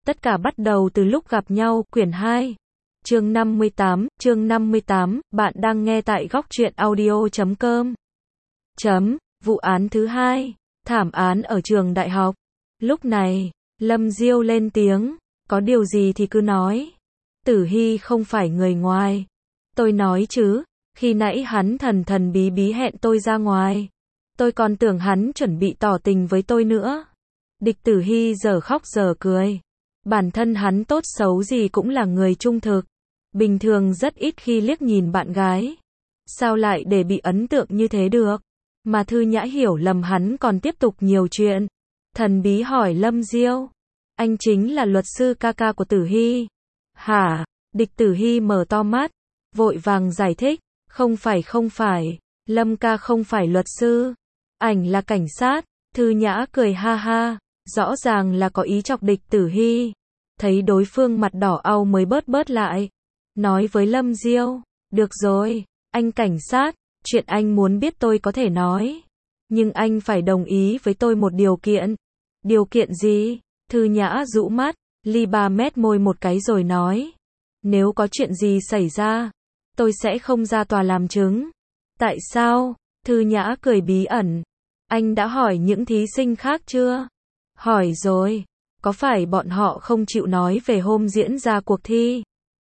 Tất cả bắt đầu từ lúc gặp nhau, quyển 2. Chương 58, bạn đang nghe tại góc truyện audio.com. Vụ án thứ 2, thảm án ở trường đại học. Lúc này, Lâm Diêu lên tiếng, có điều gì thì cứ nói. Tử Hy không phải người ngoài. Tôi nói chứ, khi nãy hắn thần bí bí hẹn tôi ra ngoài. Tôi còn tưởng hắn chuẩn bị tỏ tình với tôi nữa. Địch Tử Hy giờ khóc giờ cười. Bản thân hắn tốt xấu gì cũng là người trung thực. Bình thường rất ít khi liếc nhìn bạn gái. Sao lại để bị ấn tượng như thế được? Mà Thư Nhã hiểu lầm hắn còn tiếp tục nhiều chuyện. Thần bí hỏi Lâm Diêu. Anh chính là luật sư ca của Tử Hy. Hả? Địch Tử Hy mở to mắt. Vội vàng giải thích. Không phải. Lâm ca không phải luật sư. Ảnh là cảnh sát. Thư Nhã cười ha ha. Rõ ràng là có ý chọc Địch Tử Hy. Thấy đối phương mặt đỏ au mới bớt lại. Nói với Lâm Diêu. Được rồi, anh cảnh sát. Chuyện anh muốn biết tôi có thể nói. Nhưng anh phải đồng ý với tôi một điều kiện. Điều kiện gì? Thư Nhã rũ mắt. Ly 3 mét môi một cái rồi nói. Nếu có chuyện gì xảy ra, tôi sẽ không ra tòa làm chứng. Tại sao? Thư Nhã cười bí ẩn. Anh đã hỏi những thí sinh khác chưa? Hỏi rồi. Có phải bọn họ không chịu nói về hôm diễn ra cuộc thi?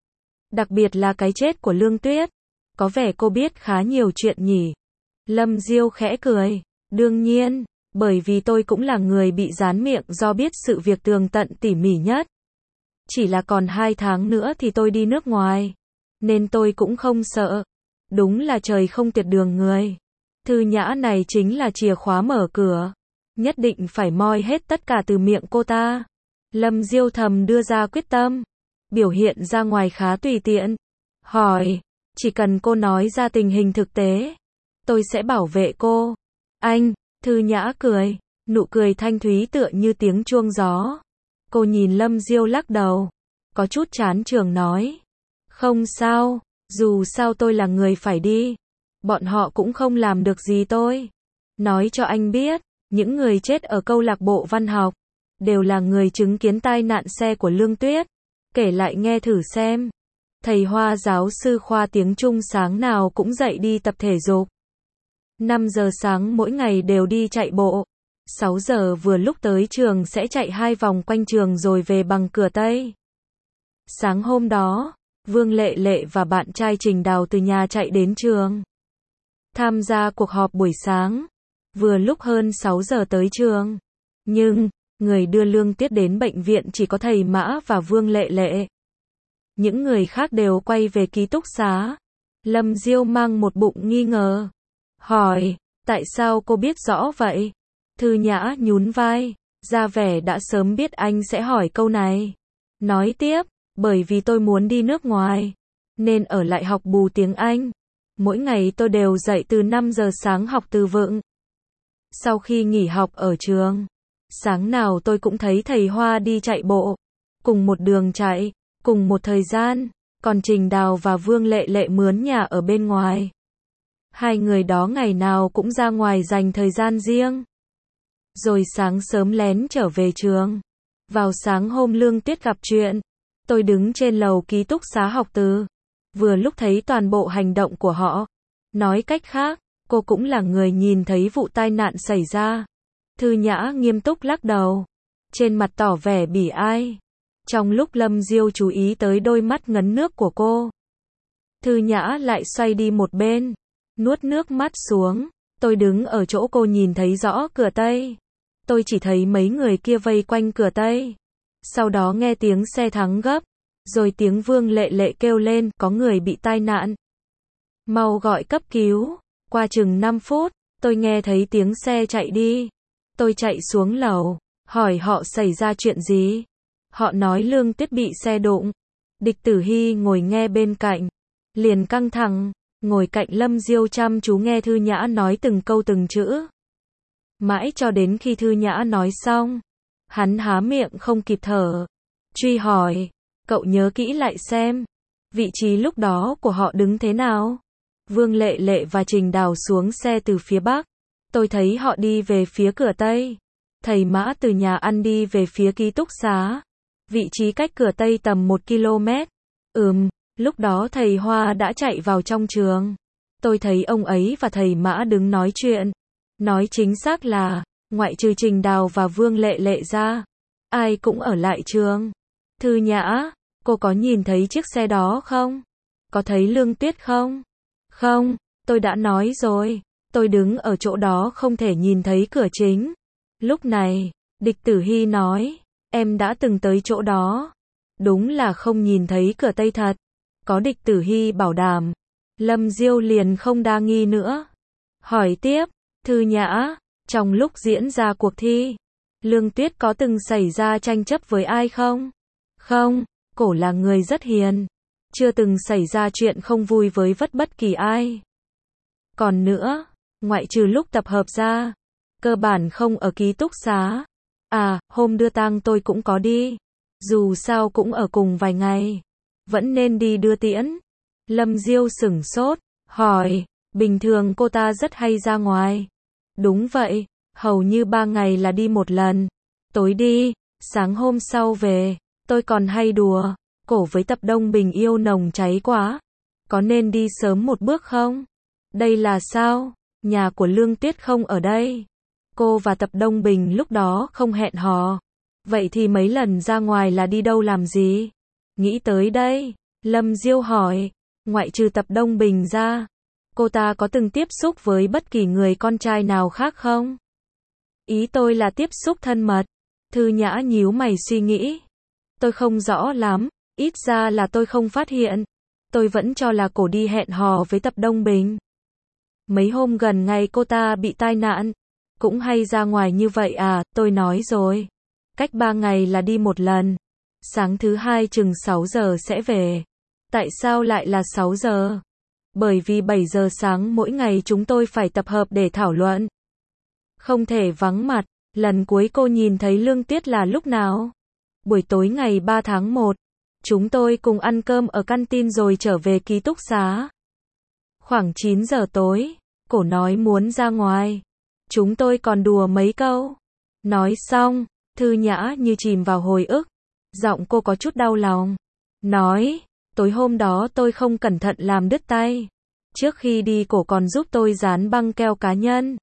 Đặc biệt là cái chết của Lương Tuyết. Có vẻ cô biết khá nhiều chuyện nhỉ? Lâm Diêu khẽ cười. Đương nhiên, bởi vì tôi cũng là người bị dán miệng do biết sự việc tường tận tỉ mỉ nhất. Chỉ là còn 2 tháng nữa thì tôi đi nước ngoài. Nên tôi cũng không sợ. Đúng là trời không tuyệt đường người. Thư Nhã này chính là chìa khóa mở cửa. Nhất định phải moi hết tất cả từ miệng cô ta. Lâm Diêu thầm đưa ra quyết tâm. Biểu hiện ra ngoài khá tùy tiện. Hỏi, chỉ cần cô nói ra tình hình thực tế, tôi sẽ bảo vệ cô. Anh, Thư Nhã cười, nụ cười thanh thúy tựa như tiếng chuông gió. Cô nhìn Lâm Diêu lắc đầu, có chút chán chường nói. Không sao, dù sao tôi là người phải đi. Bọn họ cũng không làm được gì tôi. Nói cho anh biết, những người chết ở câu lạc bộ văn học đều là người chứng kiến tai nạn xe của Lương Tuyết. Kể lại nghe thử xem. Thầy Hoa giáo sư khoa tiếng Trung sáng nào cũng dậy đi tập thể dục. 5 giờ sáng mỗi ngày đều đi chạy bộ. 6 giờ vừa lúc tới trường sẽ chạy 2 vòng quanh trường rồi về bằng cửa Tây. Sáng hôm đó, Vương Lệ Lệ và bạn trai Trình Đào từ nhà chạy đến trường. Tham gia cuộc họp buổi sáng. Vừa lúc hơn 6 giờ tới trường. Nhưng, người đưa Lương Tuyết đến bệnh viện chỉ có thầy Mã và Vương Lệ Lệ. Những người khác đều quay về ký túc xá. Lâm Diêu mang một bụng nghi ngờ. Hỏi, tại sao cô biết rõ vậy? Thư Nhã nhún vai, ra vẻ đã sớm biết anh sẽ hỏi câu này. Nói tiếp, bởi vì tôi muốn đi nước ngoài, nên ở lại học bù tiếng Anh. Mỗi ngày tôi đều dậy từ 5 giờ sáng học từ vựng. Sau khi nghỉ học ở trường, sáng nào tôi cũng thấy thầy Hoa đi chạy bộ. Cùng một đường chạy, cùng một thời gian, còn Trình Đào và Vương Lệ Lệ mướn nhà ở bên ngoài. 2 người đó ngày nào cũng ra ngoài dành thời gian riêng. Rồi sáng sớm lén trở về trường. Vào sáng hôm Lương Tuyết gặp chuyện, tôi đứng trên lầu ký túc xá học từ. Vừa lúc thấy toàn bộ hành động của họ. Nói cách khác, cô cũng là người nhìn thấy vụ tai nạn xảy ra. Thư Nhã nghiêm túc lắc đầu. Trên mặt tỏ vẻ bỉ ai. Trong lúc Lâm Diêu chú ý tới đôi mắt ngấn nước của cô, Thư Nhã lại xoay đi một bên, nuốt nước mắt xuống. Tôi đứng ở chỗ cô nhìn thấy rõ cửa Tây. Tôi chỉ thấy mấy người kia vây quanh cửa Tây. Sau đó nghe tiếng xe thắng gấp, rồi tiếng Vương Lệ Lệ kêu lên, có người bị tai nạn. Mau gọi cấp cứu. Qua chừng 5 phút, tôi nghe thấy tiếng xe chạy đi. Tôi chạy xuống lầu, hỏi họ xảy ra chuyện gì. Họ nói Lương Tuyết bị xe đụng. Địch Tử Hy ngồi nghe bên cạnh, liền căng thẳng, ngồi cạnh Lâm Diêu chăm chú nghe Thư Nhã nói từng câu từng chữ. Mãi cho đến khi Thư Nhã nói xong, hắn há miệng không kịp thở. Truy hỏi, cậu nhớ kỹ lại xem, vị trí lúc đó của họ đứng thế nào? Vương Lệ Lệ và Trình Đào xuống xe từ phía Bắc. Tôi thấy họ đi về phía cửa Tây. Thầy Mã từ nhà ăn đi về phía ký túc xá. vị trí cách cửa Tây tầm 1 km. Lúc đó thầy Hoa đã chạy vào trong trường. Tôi thấy ông ấy và thầy Mã đứng nói chuyện. Nói chính xác là, ngoại trừ Trình Đào và Vương Lệ Lệ ra, ai cũng ở lại trường. Thư Nhã, cô có nhìn thấy chiếc xe đó không? Có thấy Lương Tuyết không? Không, tôi đã nói rồi. Tôi đứng ở chỗ đó không thể nhìn thấy cửa chính. Lúc này, Địch Tử Hy nói, em đã từng tới chỗ đó. Đúng là không nhìn thấy cửa Tây thật. Có Địch Tử Hy bảo đảm. Lâm Diêu liền không đa nghi nữa. Hỏi tiếp, Thư Nhã, trong lúc diễn ra cuộc thi, Lương Tuyết có từng xảy ra tranh chấp với ai không? Không, cổ là người rất hiền. Chưa từng xảy ra chuyện không vui với bất kỳ ai. Còn nữa, ngoại trừ lúc tập hợp ra, cơ bản không ở ký túc xá. À, hôm đưa tang tôi cũng có đi. Dù sao cũng ở cùng vài ngày. Vẫn nên đi đưa tiễn. Lâm Diêu sửng sốt, hỏi, bình thường cô ta rất hay ra ngoài. Đúng vậy, hầu như 3 ngày là đi một lần. Tối đi, sáng hôm sau về. Tôi còn hay đùa, cổ với Tập Đông Bình yêu nồng cháy quá. Có nên đi sớm một bước không? Đây là sao? Nhà của Lương Tuyết không ở đây. Cô và Tập Đông Bình lúc đó không hẹn hò. Vậy thì mấy lần ra ngoài là đi đâu làm gì? Nghĩ tới đây, Lâm Diêu hỏi, ngoại trừ Tập Đông Bình ra, cô ta có từng tiếp xúc với bất kỳ người con trai nào khác không? Ý tôi là tiếp xúc thân mật. Thư Nhã nhíu mày suy nghĩ. Tôi không rõ lắm, ít ra là tôi không phát hiện. Tôi vẫn cho là cổ đi hẹn hò với Tập Đông Bình. Mấy hôm gần ngày cô ta bị tai nạn, cũng hay ra ngoài như vậy à, tôi nói rồi. Cách 3 ngày là đi một lần. Sáng thứ hai chừng 6 giờ sẽ về. Tại sao lại là 6 giờ? Bởi vì 7 giờ sáng mỗi ngày chúng tôi phải tập hợp để thảo luận. Không thể vắng mặt. Lần cuối cô nhìn thấy Lương Tuyết là lúc nào? Buổi tối ngày 3 tháng 1. Chúng tôi cùng ăn cơm ở canteen rồi trở về ký túc xá. Khoảng 9 giờ tối, cổ nói muốn ra ngoài. Chúng tôi còn đùa mấy câu. Nói xong, Thư Nhã như chìm vào hồi ức. Giọng cô có chút đau lòng. Nói, tối hôm đó tôi không cẩn thận làm đứt tay. Trước khi đi cổ còn giúp tôi dán băng keo cá nhân.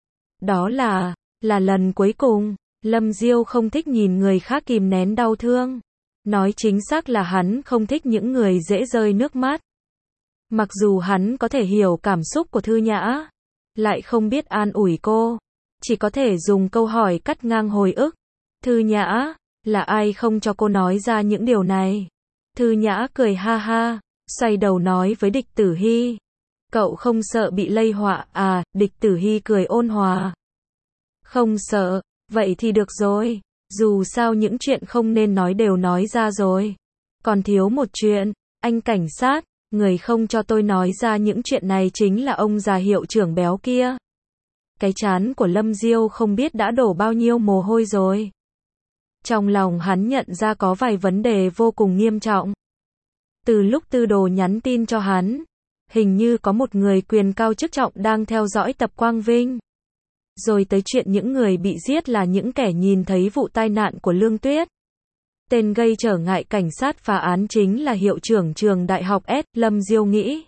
Đó là lần cuối cùng. Lâm Diêu không thích nhìn người khác kìm nén đau thương. Nói chính xác là hắn không thích những người dễ rơi nước mắt. Mặc dù hắn có thể hiểu cảm xúc của Thư Nhã, lại không biết an ủi cô. Chỉ có thể dùng câu hỏi cắt ngang hồi ức. Thư Nhã, là ai không cho cô nói ra những điều này? Thư Nhã cười ha ha, xoay đầu nói với Địch Tử Hy. Cậu không sợ bị lây họa à? Địch Tử Hy cười ôn hòa. Không sợ, vậy thì được rồi. Dù sao những chuyện không nên nói đều nói ra rồi. Còn thiếu một chuyện, anh cảnh sát, người không cho tôi nói ra những chuyện này chính là ông già hiệu trưởng béo kia. Cái trán của Lâm Diêu không biết đã đổ bao nhiêu mồ hôi rồi. Trong lòng hắn nhận ra có vài vấn đề vô cùng nghiêm trọng. Từ lúc Tư Đồ nhắn tin cho hắn, hình như có một người quyền cao chức trọng đang theo dõi Tập Quang Vinh. Rồi tới chuyện những người bị giết là những kẻ nhìn thấy vụ tai nạn của Lương Tuyết. Tên gây trở ngại cảnh sát phá án chính là hiệu trưởng trường đại học S. Lâm Diêu nghĩ.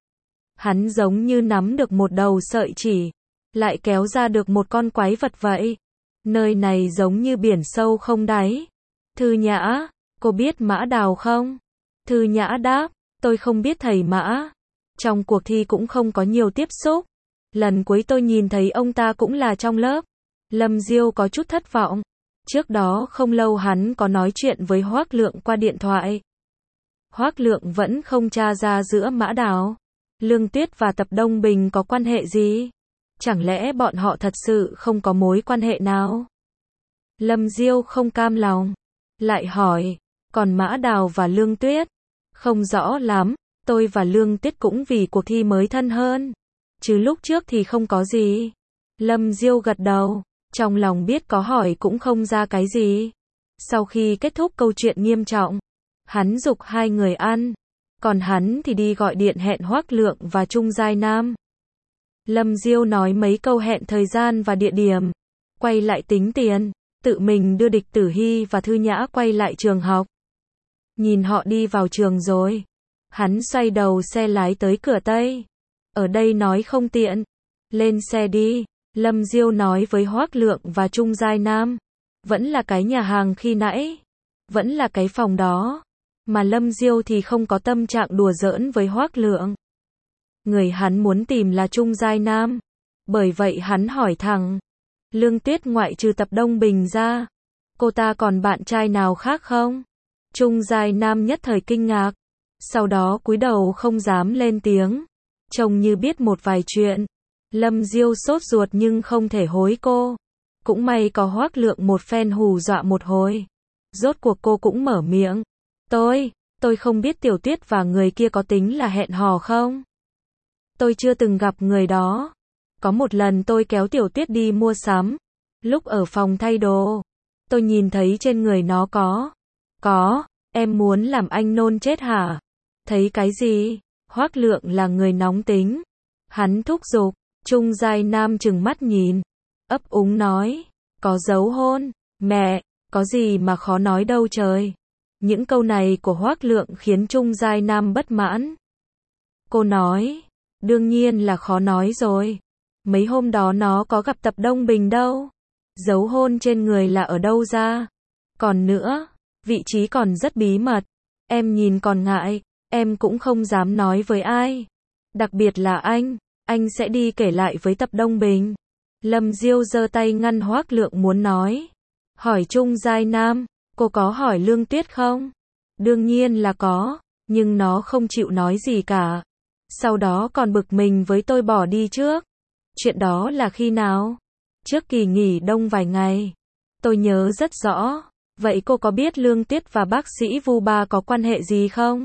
Hắn giống như nắm được một đầu sợi chỉ, lại kéo ra được một con quái vật vậy. Nơi này giống như biển sâu không đáy. Thư Nhã, cô biết Mã Đào không? Thư Nhã đáp, tôi không biết thầy Mã. Trong cuộc thi cũng không có nhiều tiếp xúc. Lần cuối tôi nhìn thấy ông ta cũng là trong lớp. Lâm Diêu có chút thất vọng. Trước đó không lâu hắn có nói chuyện với Hoác Lượng qua điện thoại. Hoác Lượng vẫn không tra ra giữa Mã Đào, Lương Tuyết và Tập Đông Bình có quan hệ gì? Chẳng lẽ bọn họ thật sự không có mối quan hệ nào? Lâm Diêu không cam lòng. Lại hỏi, còn Mã Đào và Lương Tuyết? Không rõ lắm, tôi và Lương Tuyết cũng vì cuộc thi mới thân hơn. Chứ lúc trước thì không có gì. Lâm Diêu gật đầu, trong lòng biết có hỏi cũng không ra cái gì. Sau khi kết thúc câu chuyện nghiêm trọng, hắn giục hai người ăn, còn hắn thì đi gọi điện hẹn Hoác Lượng và Trung Giai Nam. Lâm Diêu nói mấy câu hẹn thời gian và địa điểm, quay lại tính tiền. tự mình đưa Địch Tử Hy và Thư Nhã quay lại trường học. Nhìn họ đi vào trường rồi, hắn xoay đầu xe lái tới cửa Tây. Ở đây nói không tiện, lên xe đi. Lâm Diêu nói với Hoác Lượng và Trung Giai Nam. Vẫn là cái nhà hàng khi nãy, vẫn là cái phòng đó. Mà Lâm Diêu thì không có tâm trạng đùa giỡn với Hoác Lượng. Người hắn muốn tìm là Trung Giai Nam. Bởi vậy hắn hỏi thẳng. Lương Tuyết ngoại trừ Tập Đông Bình ra, cô ta còn bạn trai nào khác không? Trung Giai Nam nhất thời kinh ngạc. Sau đó cúi đầu không dám lên tiếng. Trông như biết một vài chuyện. Lâm Diêu sốt ruột nhưng không thể hối cô. Cũng may có Hoác Lượng một phen hù dọa một hồi. Rốt cuộc cô cũng mở miệng. Tôi không biết Tiểu Tuyết và người kia có tính là hẹn hò không? Tôi chưa từng gặp người đó. Có một lần tôi kéo Tiểu Tuyết đi mua sắm. Lúc ở phòng thay đồ, tôi nhìn thấy trên người nó có, em muốn làm anh nôn chết hả? Thấy cái gì? Hoác Lượng là người nóng tính. Hắn thúc giục. Trung Giai Nam trừng mắt nhìn, ấp úng nói, có dấu hôn, mẹ, có gì mà khó nói đâu trời. Những câu này của Hoác Lượng khiến Trung Giai Nam bất mãn. Cô nói, đương nhiên là khó nói rồi. Mấy hôm đó nó có gặp Tập Đông Bình đâu. Dấu hôn trên người là ở đâu ra? Còn nữa, vị trí còn rất bí mật. Em nhìn còn ngại, em cũng không dám nói với ai. Đặc biệt là anh sẽ đi kể lại với Tập Đông Bình. Lâm Diêu giơ tay ngăn Hoác Lượng muốn nói. Hỏi Trung Giai Nam, cô có hỏi Lương Tuyết không? Đương nhiên là có, nhưng nó không chịu nói gì cả. Sau đó còn bực mình với tôi bỏ đi trước. Chuyện đó là khi nào? Trước kỳ nghỉ đông vài ngày. Tôi nhớ rất rõ. Vậy cô có biết Lương Tuyết và bác sĩ Vu Ba có quan hệ gì không?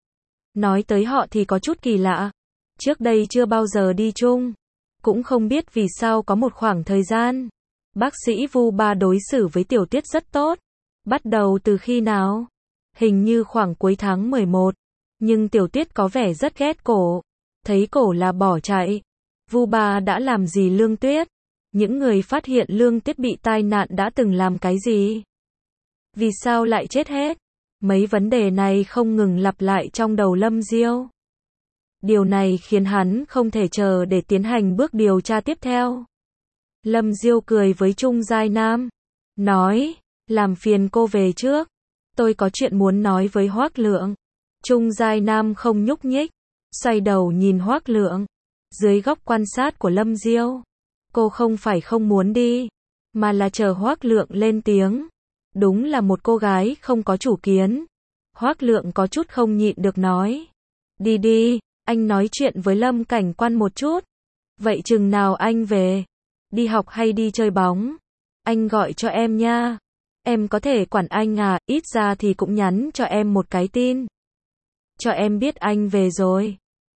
Nói tới họ thì có chút kỳ lạ. Trước đây chưa bao giờ đi chung. Cũng không biết vì sao có một khoảng thời gian. Bác sĩ Vu Ba đối xử với Tiểu Tuyết rất tốt. Bắt đầu từ khi nào? Hình như khoảng cuối tháng 11. Nhưng Tiểu Tuyết có vẻ rất ghét cổ. Thấy cổ là bỏ chạy. Vu Ba đã làm gì Lương Tuyết? Những người phát hiện Lương Tuyết bị tai nạn đã từng làm cái gì? Vì sao lại chết hết? Mấy vấn đề này không ngừng lặp lại trong đầu Lâm Diêu. Điều này khiến hắn không thể chờ để tiến hành bước điều tra tiếp theo. Lâm Diêu cười với Trung Giai Nam. Nói, làm phiền cô về trước. Tôi có chuyện muốn nói với Hoác Lượng. Trung Giai Nam không nhúc nhích. Xoay đầu nhìn Hoác Lượng. Dưới góc quan sát của Lâm Diêu. Cô không phải không muốn đi. Mà là chờ Hoác Lượng lên tiếng. Đúng là một cô gái không có chủ kiến. Hoác Lượng có chút không nhịn được nói. Đi đi. Anh nói chuyện với Lâm Cảnh Quan một chút. Vậy chừng nào anh về? Đi học hay đi chơi bóng? Anh gọi cho em nha. Em có thể quản anh à, ít ra thì cũng nhắn cho em một cái tin. Cho em biết anh về rồi.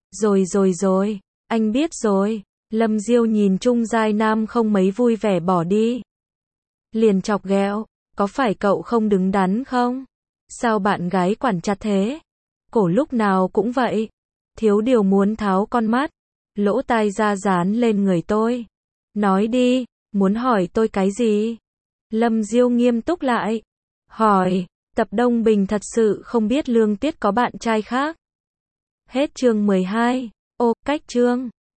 Rồi, anh biết rồi. Lâm Diêu nhìn Trung Giai Nam không mấy vui vẻ bỏ đi. Liền chọc ghẹo, có phải cậu không đứng đắn không? Sao bạn gái quản chặt thế? Cổ lúc nào cũng vậy. Thiếu điều muốn tháo con mắt, lỗ tai ra dán lên người tôi. Nói đi, muốn hỏi tôi cái gì? Lâm Diêu nghiêm túc lại. Hỏi, Tập Đông Bình thật sự không biết Lương Tuyết có bạn trai khác. Hết chương 12. Ô, cách chương.